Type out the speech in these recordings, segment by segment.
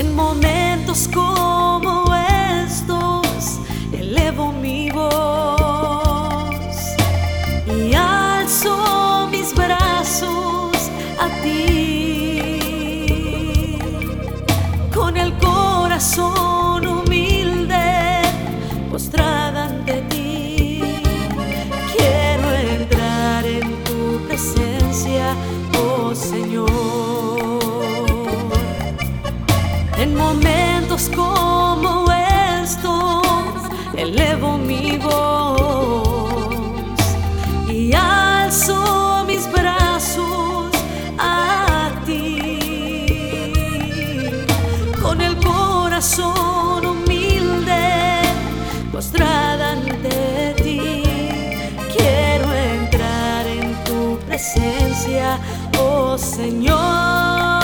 En momentos como estos elevo mi voz y alzo mis brazos a ti. Con el corazón humilde postrada ante ti, quiero entrar en tu presencia, oh Señor. En momentos como estos elevo mi voz y alzo mis brazos a ti. Con el corazón humilde postrada ante ti, quiero entrar en tu presencia, oh Señor.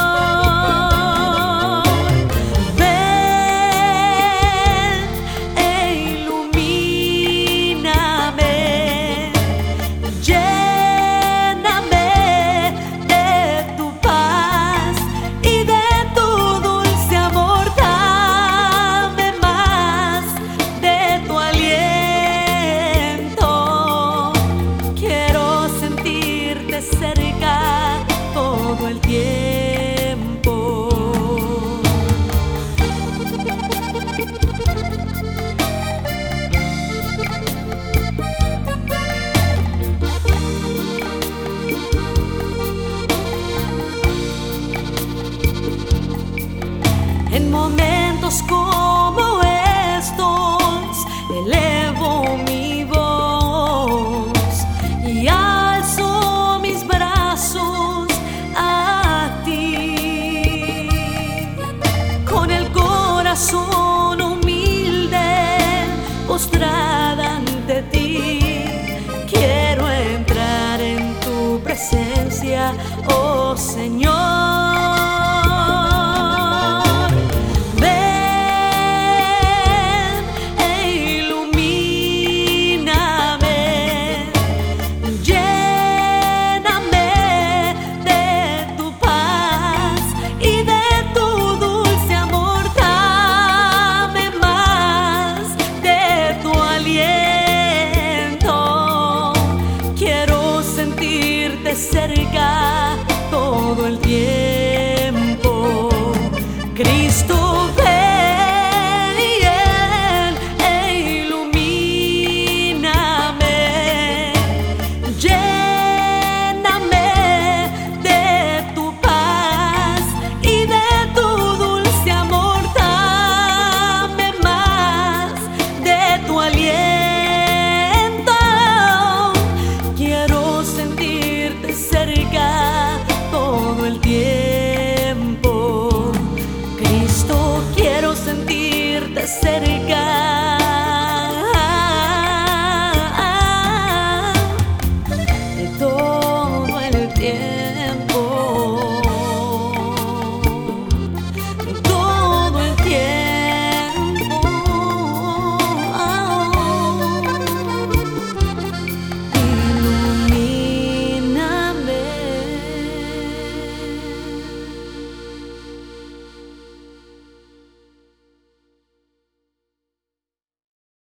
Cerca todo el tiempo. En momentos como estos elevo mi voz y alzo mis brazos a ti. Con el corazón humilde postrada ante ti, quiero entrar en tu presencia, oh Señor. Cerca todo el tiempo. Cristo, ven e ilumíname, lléname de tu paz y de tu dulce amor, dame más de tu aliento. Quiero sentirte cerca todo el tiempo. Cristo, quiero sentirte cerca.